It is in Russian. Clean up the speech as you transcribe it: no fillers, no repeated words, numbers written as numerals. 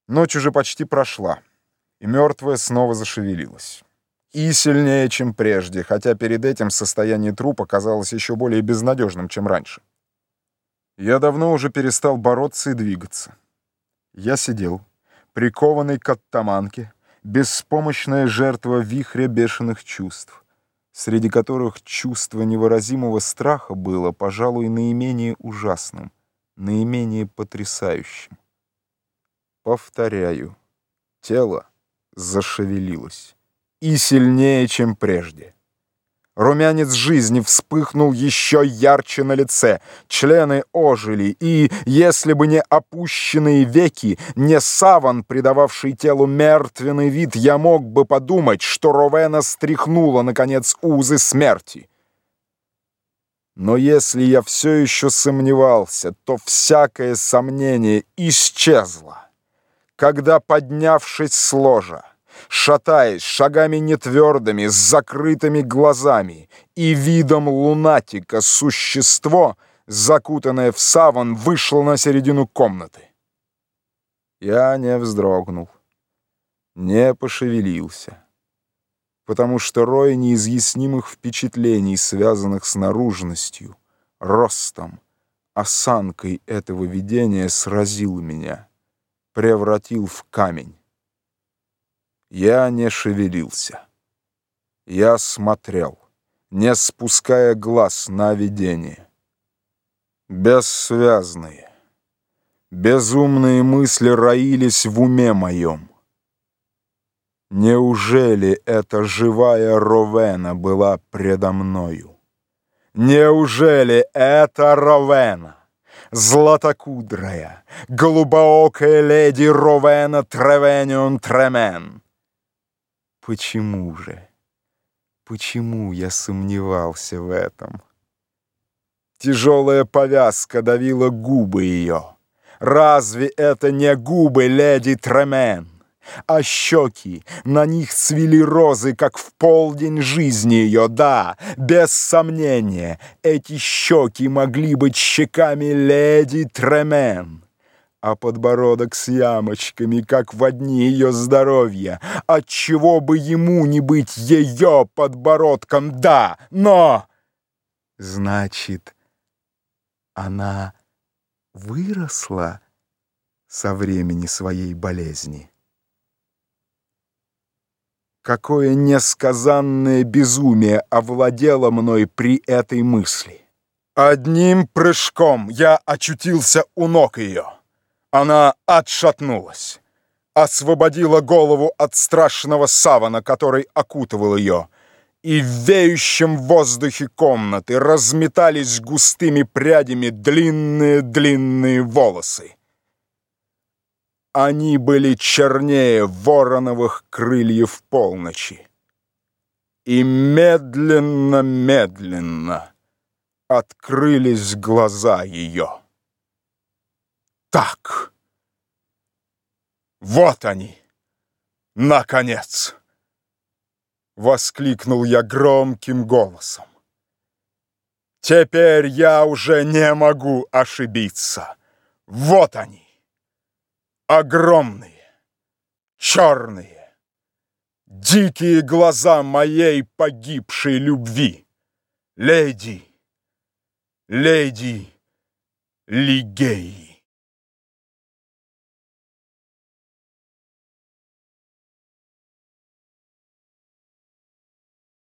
Ночь уже почти прошла, и мертвая снова зашевелилась. И сильнее, чем прежде, хотя перед этим состояние трупа казалось еще более безнадежным, чем раньше. Я давно уже перестал бороться и двигаться. Я сидел, прикованный к оттаманке, беспомощная жертва вихря бешеных чувств, среди которых чувство невыразимого страха было, пожалуй, наименее ужасным, наименее потрясающим. Повторяю, тело зашевелилось. И сильнее, чем прежде. Румянец жизни вспыхнул еще ярче на лице, члены ожили, и, если бы не опущенные веки, не саван, придававший телу мертвенный вид, я мог бы подумать, что Ровена стряхнула, наконец, узы смерти. Но если я все еще сомневался, то всякое сомнение исчезло, когда, поднявшись с ложа, шатаясь шагами нетвердыми, с закрытыми глазами и видом лунатика, существо, закутанное в саван, вышло на середину комнаты. Я не вздрогнул, не пошевелился, потому что рой неизъяснимых впечатлений, связанных с наружностью, ростом, осанкой этого видения, сразил меня, превратил в камень. Я не шевелился. Я смотрел, не спуская глаз на видение. Бессвязные, безумные мысли роились в уме моем. Неужели эта живая Ровена была предо мною? Неужели эта Ровена, златокудрая, голубоокая леди Ровена Тревенион Тремен? Почему же? Почему я сомневался в этом? Тяжелая повязка давила губы ее. Разве это не губы леди Тремен? А щеки, на них цвели розы, как в полдень жизни ее. Да, без сомнения, эти щеки могли быть щеками леди Тремен. А подбородок с ямочками, как в дни ее здоровья. Отчего бы ему не быть ее подбородком? Да, но... Значит, она выросла со времени своей болезни. Какое несказанное безумие овладело мной при этой мысли. Одним прыжком я очутился у ног ее. Она отшатнулась, освободила голову от страшного савана, который окутывал ее, и в веющем воздухе комнаты разметались густыми прядями длинные-длинные волосы. Они были чернее вороновых крыльев полночи. И медленно-медленно открылись глаза ее. Так, вот они, наконец! Воскликнул я громким голосом. Теперь я уже не могу ошибиться. Вот они, огромные, черные, дикие глаза моей погибшей любви. Леди Лигеи.